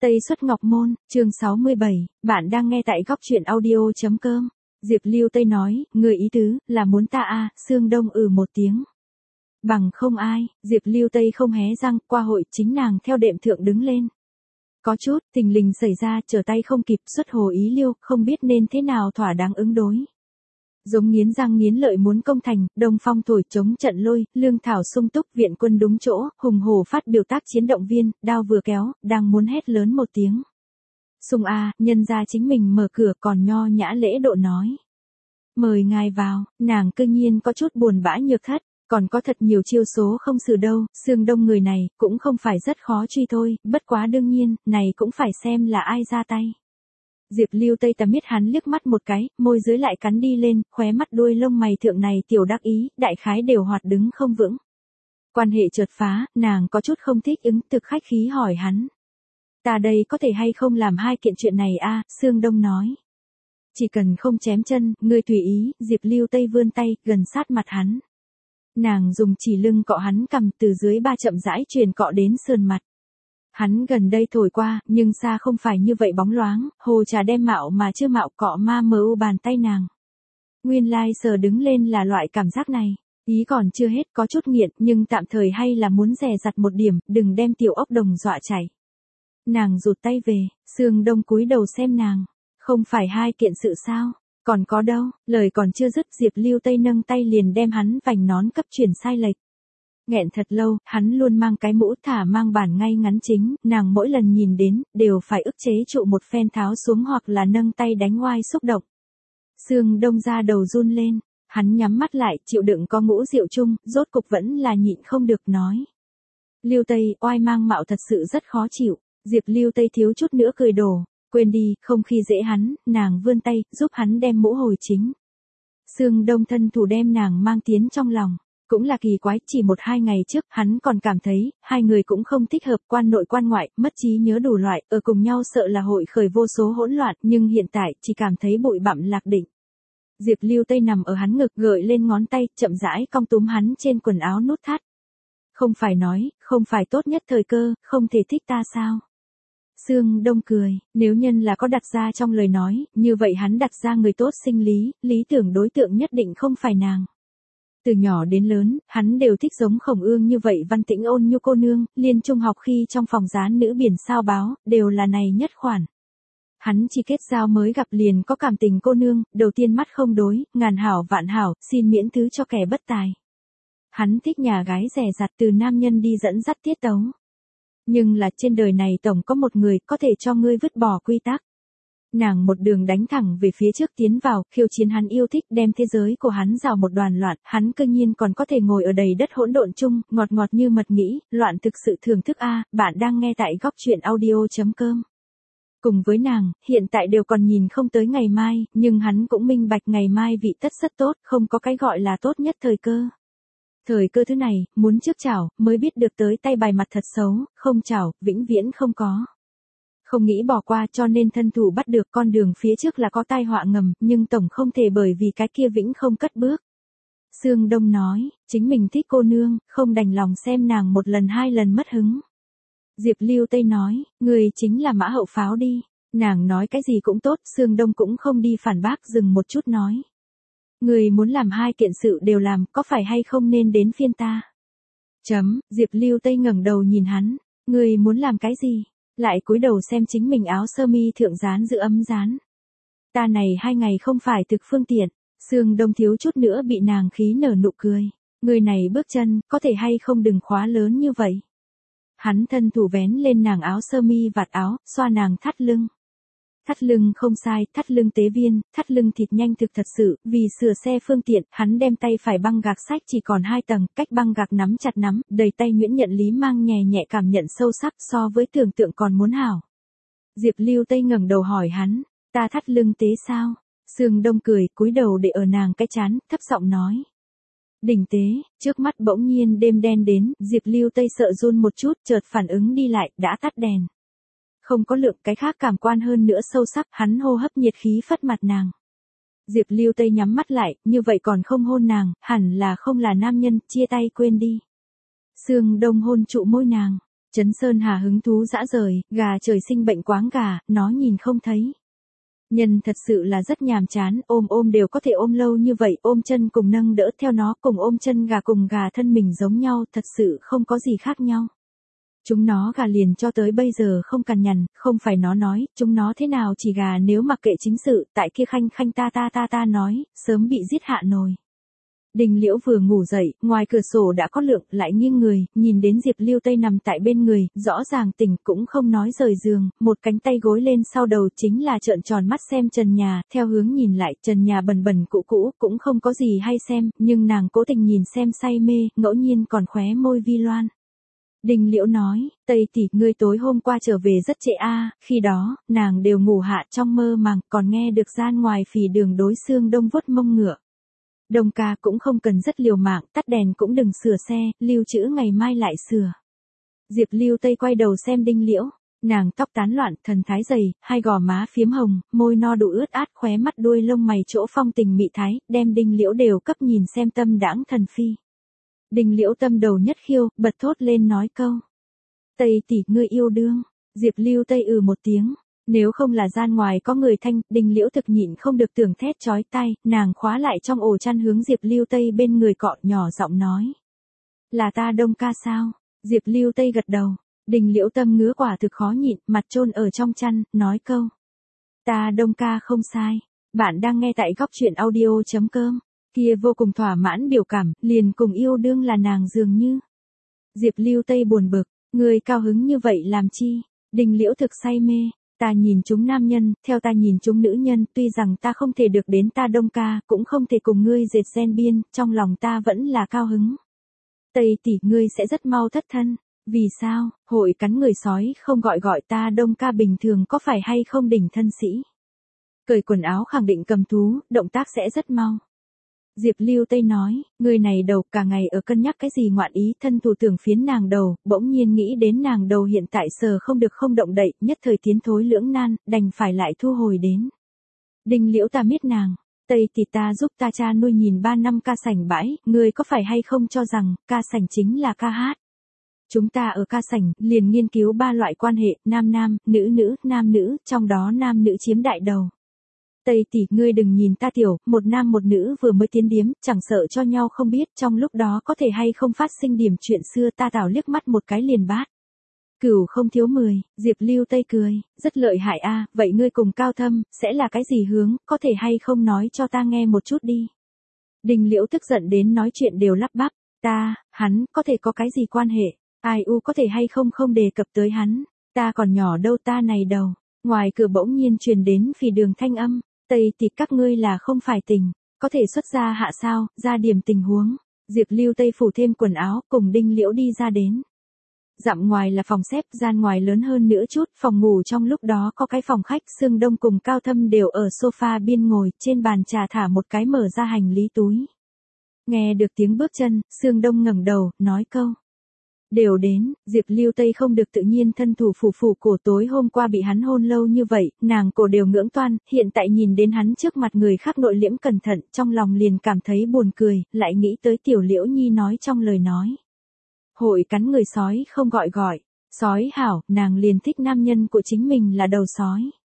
Tây Xuất Ngọc Môn, chương 67, bạn đang nghe tại góc truyện audio.com. Diệp Lưu Tây nói, người ý tứ, là muốn ta à, Sương Đông một tiếng. Bằng không ai, Diệp Lưu Tây không hé răng, qua hội chính nàng theo đệm thượng đứng lên. Có chút, tình lình xảy ra, trở tay không kịp, xuất hồ ý liêu, không biết nên thế nào thỏa đáng ứng đối. Giống nghiến răng nghiến lợi muốn công thành, đông phong thổi chống trận lôi, lương thảo sung túc, viện quân đúng chỗ, hùng hổ phát biểu tác chiến động viên, đao vừa kéo, đang muốn hét lớn một tiếng. Sung a, nhân ra chính mình mở cửa còn nho nhã lễ độ nói. Mời ngài vào, nàng cơ nhiên có chút buồn bã nhược thất, còn có thật nhiều chiêu số không xử đâu, Sương Đông người này, cũng không phải rất khó truy thôi, bất quá đương nhiên, này cũng phải xem là ai ra tay. Diệp Lưu Tây tầm biết hắn liếc mắt một cái, môi dưới lại cắn đi lên, khóe mắt đuôi lông mày thượng này tiểu đắc ý, đại khái đều hoạt đứng không vững. Quan hệ chợt phá, nàng có chút không thích ứng, thực khách khí hỏi hắn. Ta đây có thể hay không làm hai kiện chuyện này a? Sương Đông nói. Chỉ cần không chém chân, ngươi tùy ý, Diệp Lưu Tây vươn tay, gần sát mặt hắn. Nàng dùng chỉ lưng cọ hắn cầm từ dưới ba chậm rãi truyền cọ đến sườn mặt. Hắn gần đây thổi qua, nhưng xa không phải như vậy bóng loáng, hồ trà đem mạo mà chưa mạo cọ ma mờ u bàn tay nàng. Nguyên lai sờ đứng lên là loại cảm giác này, ý còn chưa hết có chút nghiện nhưng tạm thời hay là muốn dè dặt một điểm, đừng đem tiểu ốc đồng dọa chảy. Nàng rụt tay về, Sương Đông cúi đầu xem nàng, không phải hai kiện sự sao, còn có đâu, lời còn chưa dứt Diệp Lưu Tây nâng tay liền đem hắn vành nón cấp chuyển sai lệch. Nghẹn thật lâu, hắn luôn mang cái mũ thả mang bản ngay ngắn chính, nàng mỗi lần nhìn đến, đều phải ức chế trụ một phen tháo xuống hoặc là nâng tay đánh oai xúc động. Sương Đông ra đầu run lên, hắn nhắm mắt lại, chịu đựng có ngũ rượu chung, rốt cục vẫn là nhịn không được nói. Lưu Tây, oai mang mạo thật sự rất khó chịu, Diệp Lưu Tây thiếu chút nữa cười đổ, quên đi, không khi dễ hắn, nàng vươn tay, giúp hắn đem mũ hồi chính. Sương Đông thân thủ đem nàng mang tiến trong lòng. Cũng là kỳ quái, chỉ 1-2 ngày trước, hắn còn cảm thấy, hai người cũng không thích hợp, quan nội quan ngoại, mất trí nhớ đủ loại, ở cùng nhau sợ là hội khởi vô số hỗn loạn, nhưng hiện tại, chỉ cảm thấy bụi bặm lạc định. Diệp Lưu Tây nằm ở hắn ngực gợi lên ngón tay, chậm rãi cong túm hắn trên quần áo nút thắt. Không phải nói, không phải tốt nhất thời cơ, không thể thích ta sao? Sương Đông cười, nếu nhân là có đặt ra trong lời nói, như vậy hắn đặt ra người tốt sinh lý, lý tưởng đối tượng nhất định không phải nàng. Từ nhỏ đến lớn, hắn đều thích giống Khổng Ương như vậy văn tĩnh ôn nhu cô nương, liên trung học khi trong phòng dán nữ biển sao báo, đều là này nhất khoản. Hắn chỉ kết giao mới gặp liền có cảm tình cô nương, đầu tiên mắt không đối, ngàn hảo vạn hảo, xin miễn thứ cho kẻ bất tài. Hắn thích nhà gái rẻ rặt từ nam nhân đi dẫn dắt tiết tấu. Nhưng là trên đời này tổng có một người có thể cho ngươi vứt bỏ quy tắc. Nàng một đường đánh thẳng về phía trước tiến vào, khiêu chiến hắn yêu thích đem thế giới của hắn rào một đoàn loạn, hắn cơ nhiên còn có thể ngồi ở đầy đất hỗn độn chung, ngọt ngọt như mật nghĩ, loạn thực sự thưởng thức a, bạn đang nghe tại góc truyện audio.com. Cùng với nàng, hiện tại đều còn nhìn không tới ngày mai, nhưng hắn cũng minh bạch ngày mai vị tất rất tốt, không có cái gọi là tốt nhất thời cơ. Thời cơ thứ này, muốn trước chảo, mới biết được tới tay bài mặt thật xấu, không chảo, vĩnh viễn không có. Không nghĩ bỏ qua cho nên thân thủ bắt được con đường phía trước là có tai họa ngầm, nhưng tổng không thể bởi vì cái kia vĩnh không cất bước. Sương Đông nói, chính mình thích cô nương, không đành lòng xem nàng một lần hai lần mất hứng. Diệp Lưu Tây nói, người chính là mã hậu pháo đi, nàng nói cái gì cũng tốt, Sương Đông cũng không đi phản bác dừng một chút nói. Người muốn làm hai kiện sự đều làm, có phải hay không nên đến phiên ta? Diệp Lưu Tây ngẩng đầu nhìn hắn, người muốn làm cái gì? Lại cúi đầu xem chính mình áo sơ mi thượng dán giữ ấm dán. Ta này 2 ngày không phải thực phương tiện, Sương Đông thiếu chút nữa bị nàng khí nở nụ cười. Người này bước chân, có thể hay không đừng khóa lớn như vậy. Hắn thân thủ vén lên nàng áo sơ mi vạt áo, xoa nàng thắt lưng. Thắt lưng không sai, thắt lưng tế viên, thắt lưng thịt nhanh thực thật sự, vì sửa xe phương tiện, hắn đem tay phải băng gạc sách chỉ còn 2 tầng, cách băng gạc nắm chặt nắm, đầy tay nhuyễn nhận lý mang nhẹ nhẹ cảm nhận sâu sắc so với tưởng tượng còn muốn hảo. Diệp Lưu Tây ngẩng đầu hỏi hắn, ta thắt lưng tế sao? Sương Đông cười, cúi đầu để ở nàng cái chán, thấp giọng nói. Đỉnh tế, trước mắt bỗng nhiên đêm đen đến, Diệp Lưu Tây sợ run một chút, chợt phản ứng đi lại, đã tắt đèn. Không có lượng cái khác cảm quan hơn nữa sâu sắc, hắn hô hấp nhiệt khí phất mặt nàng. Diệp Lưu Tây nhắm mắt lại, như vậy còn không hôn nàng, hẳn là không là nam nhân, chia tay quên đi. Sương Đông hôn trụ môi nàng, Trấn Sơn Hà hứng thú dã rời, gà trời sinh bệnh quáng gà, nó nhìn không thấy. Nhân thật sự là rất nhàm chán, ôm đều có thể ôm lâu như vậy, ôm chân cùng nâng đỡ theo nó, cùng ôm chân gà cùng gà thân mình giống nhau, thật sự không có gì khác nhau. Chúng nó gà liền cho tới bây giờ không cằn nhằn, không phải nó nói, chúng nó thế nào chỉ gà nếu mặc kệ chính sự, tại kia khanh khanh ta nói, sớm bị giết hạ nồi. Đình Liễu vừa ngủ dậy, ngoài cửa sổ đã có Lượng, lại nghiêng người, nhìn đến Diệp Lưu Tây nằm tại bên người, rõ ràng tỉnh cũng không nói rời giường, một cánh tay gối lên sau đầu chính là trợn tròn mắt xem trần nhà, theo hướng nhìn lại, trần nhà bẩn bẩn cũ cũ, cũng không có gì hay xem, nhưng nàng cố tình nhìn xem say mê, ngẫu nhiên còn khóe môi vi loan. Đình Liễu nói, Tây tỷ, ngươi tối hôm qua trở về rất trễ a, khi đó, nàng đều ngủ hạ trong mơ màng, còn nghe được gian ngoài phì đường đối xương đông vuốt mông ngựa. Đồng ca cũng không cần rất liều mạng, tắt đèn cũng đừng sửa xe, lưu trữ ngày mai lại sửa. Diệp Lưu Tây quay đầu xem Đinh Liễu, nàng tóc tán loạn, thần thái dày, hai gò má phiếm hồng, môi no đủ ướt át, khóe mắt đuôi lông mày chỗ phong tình mị thái, đem Đinh Liễu đều cấp nhìn xem tâm đãng thần phi. Đinh Liễu tâm đầu nhất khiêu, bật thốt lên nói câu. Tây tỷ, ngươi yêu đương. Diệp Lưu Tây một tiếng. Nếu không là gian ngoài có người thanh, Đinh Liễu thực nhịn không được tưởng thét chói tai, nàng khóa lại trong ổ chăn hướng Diệp Lưu Tây bên người cọ, nhỏ giọng nói. Là ta Đông ca sao? Diệp Lưu Tây gật đầu. Đinh Liễu tâm ngứa quả thực khó nhịn, mặt chôn ở trong chăn, nói câu. Ta Đông ca không sai. Bạn đang nghe tại góc truyện audio.com. Kia vô cùng thỏa mãn biểu cảm, liền cùng yêu đương là nàng dường như. Diệp Lưu Tây buồn bực, người cao hứng như vậy làm chi? Đinh Liễu thực say mê. Ta nhìn chúng nam nhân, theo ta nhìn chúng nữ nhân, tuy rằng ta không thể được đến ta Đông ca, cũng không thể cùng ngươi dệt gen biên, trong lòng ta vẫn là cao hứng. Tây tỷ, ngươi sẽ rất mau thất thân. Vì sao? Hội cắn người sói không gọi ta Đông ca bình thường có phải hay không đỉnh thân sĩ? Cởi quần áo khẳng định cầm thú, động tác sẽ rất mau. Diệp Lưu Tây nói, người này đầu cả ngày ở cân nhắc cái gì ngoạn ý, thân thủ tưởng phiến nàng đầu, bỗng nhiên nghĩ đến nàng đầu hiện tại sờ không được không động đậy, nhất thời tiến thối lưỡng nan, đành phải lại thu hồi đến. Đinh Liễu ta miết nàng, Tây tỷ, ta giúp ta cha nuôi nhìn 3 năm ca sảnh bãi, người có phải hay không cho rằng, ca sảnh chính là ca hát. Chúng ta ở ca sảnh, liền nghiên cứu 3 loại quan hệ, nam nam, nữ nữ, nam nữ, trong đó nam nữ chiếm đại đầu. Tây tỷ, ngươi đừng nhìn ta tiểu, một nam một nữ vừa mới tiến điếm, chẳng sợ cho nhau không biết, trong lúc đó có thể hay không phát sinh điểm chuyện xưa, ta tảo liếc mắt một cái liền bát. Cửu không thiếu 10, Diệp Lưu Tây cười, rất lợi hại a, vậy ngươi cùng Cao Thâm, sẽ là cái gì hướng, có thể hay không nói cho ta nghe một chút đi. Đinh Liễu tức giận đến nói chuyện đều lắp bắp, hắn, có thể có cái gì quan hệ, ai có thể hay không đề cập tới hắn, ta còn nhỏ đâu ta này đầu. Ngoài cửa bỗng nhiên truyền đến phì đường thanh âm. Tây tỷ, các ngươi là không phải tình, có thể xuất ra hạ sao, ra điểm tình huống. Diệp Lưu Tây phủ thêm quần áo, cùng Đinh Liễu đi ra đến. Dặm ngoài là phòng xếp, gian ngoài lớn hơn nữa chút, phòng ngủ trong lúc đó có cái phòng khách, Sương Đông cùng Cao Thâm đều ở sofa biên ngồi, trên bàn trà thả một cái mở ra hành lý túi. Nghe được tiếng bước chân, Sương Đông ngẩng đầu, nói câu. Đều đến, Diệp Lưu Tây không được tự nhiên thân thủ phủ cổ, tối hôm qua bị hắn hôn lâu như vậy, nàng cổ đều ngưỡng toan, hiện tại nhìn đến hắn trước mặt người khác nội liễm cẩn thận, trong lòng liền cảm thấy buồn cười, lại nghĩ tới Tiểu Liễu Nhi nói trong lời nói. Hội cắn người sói không gọi, sói hảo, nàng liền thích nam nhân của chính mình là đầu sói.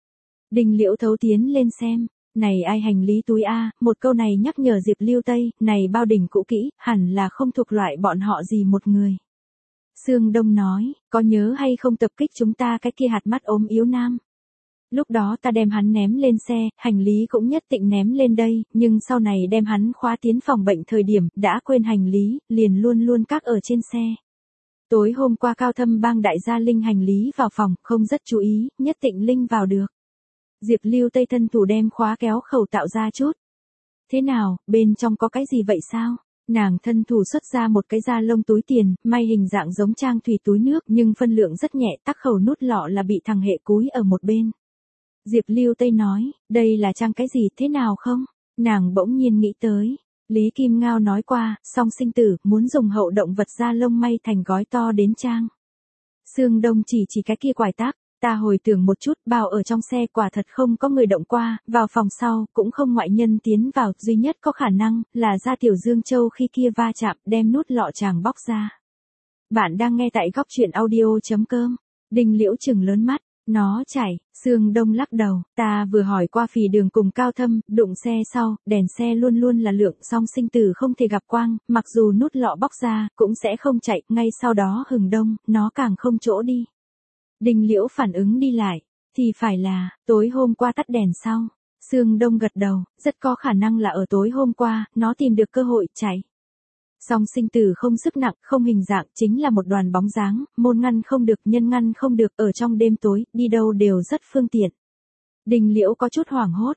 Đinh Liễu thấu tiến lên xem. Này ai hành lý túi a, một câu này nhắc nhở Diệp Lưu Tây, này bao đỉnh cũ kỹ, hẳn là không thuộc loại bọn họ gì một người. Sương Đông nói, có nhớ hay không tập kích chúng ta cái kia hạt mắt ốm yếu nam. Lúc đó ta đem hắn ném lên xe, hành lý cũng nhất định ném lên đây, nhưng sau này đem hắn khóa tiến phòng bệnh thời điểm, đã quên hành lý, liền luôn các ở trên xe. Tối hôm qua Cao Thâm bang đại gia Linh hành lý vào phòng, không rất chú ý, nhất định Linh vào được. Diệp Lưu Tây thân thủ đem khóa kéo khẩu tạo ra chút. Thế nào, bên trong có cái gì vậy sao? Nàng thân thủ xuất ra một cái da lông túi tiền, may hình dạng giống trang thủy túi nước nhưng phân lượng rất nhẹ, tắc khẩu nút lọ là bị thằng hệ cúi ở một bên. Diệp Lưu Tây nói, đây là trang cái gì thế nào không? Nàng bỗng nhiên nghĩ tới. Lý Kim Ngao nói qua, song sinh tử, muốn dùng hậu động vật da lông may thành gói to đến trang. Sương Đông chỉ cái kia quải tác. Ta hồi tưởng một chút, bao ở trong xe quả thật không có người động qua, vào phòng sau, cũng không ngoại nhân tiến vào, duy nhất có khả năng, là ra Tiểu Dương Châu khi kia va chạm, đem nút lọ chàng bóc ra. Bạn đang nghe tại góc chuyện audio.com. Đinh Liễu trừng lớn mắt. Nó chảy, Sương Đông lắc đầu, ta vừa hỏi qua Phì Đường cùng Cao Thâm, đụng xe sau, đèn xe luôn luôn là lượng song sinh tử không thể gặp quang, mặc dù nút lọ bóc ra, cũng sẽ không chạy, ngay sau đó hừng đông, nó càng không chỗ đi. Đinh Liễu phản ứng đi lại, thì phải là, tối hôm qua tắt đèn sau. Sương Đông gật đầu, rất có khả năng là ở tối hôm qua, nó tìm được cơ hội chạy. Song sinh tử không sức nặng, không hình dạng, chính là một đoàn bóng dáng, môn ngăn không được, nhân ngăn không được, ở trong đêm tối, đi đâu đều rất phương tiện. Đinh Liễu có chút hoảng hốt,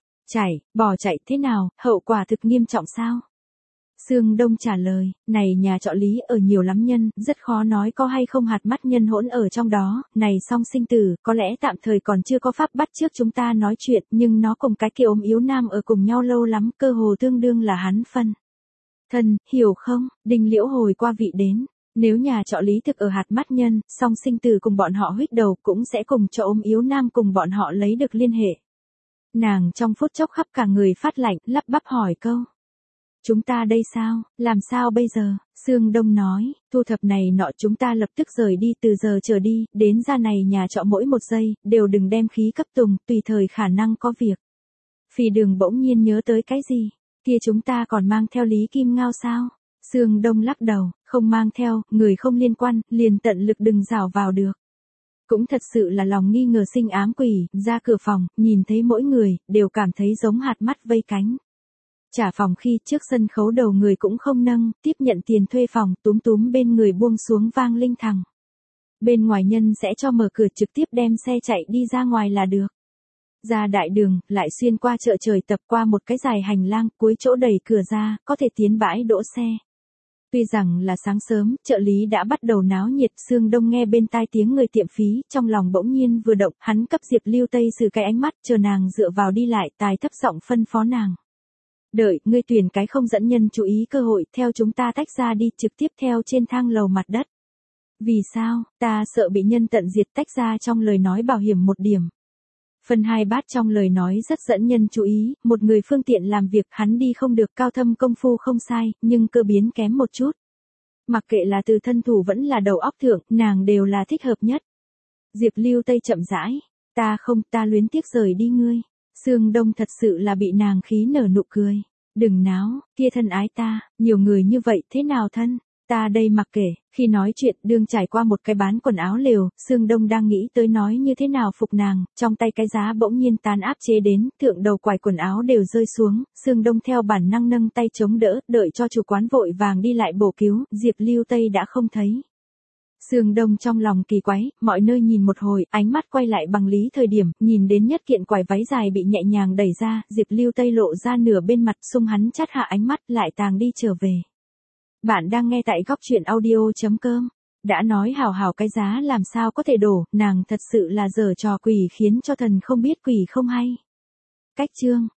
bỏ chạy thế nào, hậu quả thực nghiêm trọng sao? Sương Đông trả lời, này nhà trọ Lý ở nhiều lắm nhân, rất khó nói có hay không hạt mắt nhân hỗn ở trong đó, này song sinh tử, có lẽ tạm thời còn chưa có pháp bắt trước chúng ta nói chuyện, nhưng nó cùng cái kia ốm yếu nam ở cùng nhau lâu lắm, cơ hồ tương đương là hắn phân. Thân, hiểu không? Đinh Liễu hồi qua vị đến. Nếu nhà trọ Lý thực ở hạt mắt nhân, song sinh tử cùng bọn họ huyết đầu cũng sẽ cùng cho ốm yếu nam cùng bọn họ lấy được liên hệ. Nàng trong phút chốc khắp cả người phát lạnh, lắp bắp hỏi câu. Chúng ta đây sao, làm sao bây giờ? Sương Đông nói, thu thập này nọ chúng ta lập tức rời đi từ giờ trở đi, đến ra này nhà trọ mỗi một giây, đều đừng đem khí cấp tùng, tùy thời khả năng có việc. Phì Đường bỗng nhiên nhớ tới cái gì? Kia chúng ta còn mang theo Lý Kim Ngao sao? Sương Đông lắc đầu, không mang theo, người không liên quan, liền tận lực đừng rảo vào được. Cũng thật sự là lòng nghi ngờ sinh ám quỷ, ra cửa phòng, nhìn thấy mỗi người, đều cảm thấy giống hạt mắt vây cánh. Trả phòng khi trước sân khấu đầu người cũng không nâng, tiếp nhận tiền thuê phòng, túm túm bên người buông xuống vang linh thẳng. Bên ngoài nhân sẽ cho mở cửa trực tiếp đem xe chạy đi ra ngoài là được. Ra đại đường, lại xuyên qua chợ trời tập qua một cái dài hành lang, cuối chỗ đẩy cửa ra, có thể tiến bãi đỗ xe. Tuy rằng là sáng sớm, chợ Lý đã bắt đầu náo nhiệt, Sương Đông nghe bên tai tiếng người tiệm phí, trong lòng bỗng nhiên vừa động, hắn cấp Diệp Lưu Tây sử cái ánh mắt, chờ nàng dựa vào đi lại, tài thấp giọng phân phó nàng. Đợi, ngươi tuyển cái không dẫn nhân chú ý cơ hội, theo chúng ta tách ra đi, trực tiếp theo trên thang lầu mặt đất. Vì sao, ta sợ bị nhân tận diệt, tách ra trong lời nói bảo hiểm một điểm. Phần 2 bát trong lời nói rất dẫn nhân chú ý, một người phương tiện làm việc hắn đi không được, Cao Thâm công phu không sai, nhưng cơ biến kém một chút. Mặc kệ là từ thân thủ vẫn là đầu óc thượng, nàng đều là thích hợp nhất. Diệp Lưu Tây chậm rãi, ta luyến tiếc rời đi ngươi. Sương Đông thật sự là bị nàng khí nở nụ cười. Đừng náo, kia thân ái ta, nhiều người như vậy thế nào thân? Ta đây mặc kệ, khi nói chuyện đương trải qua một cái bán quần áo lều, Sương Đông đang nghĩ tới nói như thế nào phục nàng, trong tay cái giá bỗng nhiên tán áp chế đến, thượng đầu quải quần áo đều rơi xuống, Sương Đông theo bản năng nâng tay chống đỡ, đợi cho chủ quán vội vàng đi lại bổ cứu, Diệp Lưu Tây đã không thấy. Sương Đông trong lòng kỳ quái, mọi nơi nhìn một hồi, ánh mắt quay lại bằng lý thời điểm, nhìn đến nhất kiện quải váy dài bị nhẹ nhàng đẩy ra, Diệp Lưu Tây lộ ra nửa bên mặt, xung hắn chát hạ ánh mắt, lại tàng đi trở về. Bạn đang nghe tại góc chuyện audio.com. Đã nói hảo hảo cái giá làm sao có thể đổ, nàng thật sự là giở trò quỷ khiến cho thần không biết quỷ không hay. Cách chương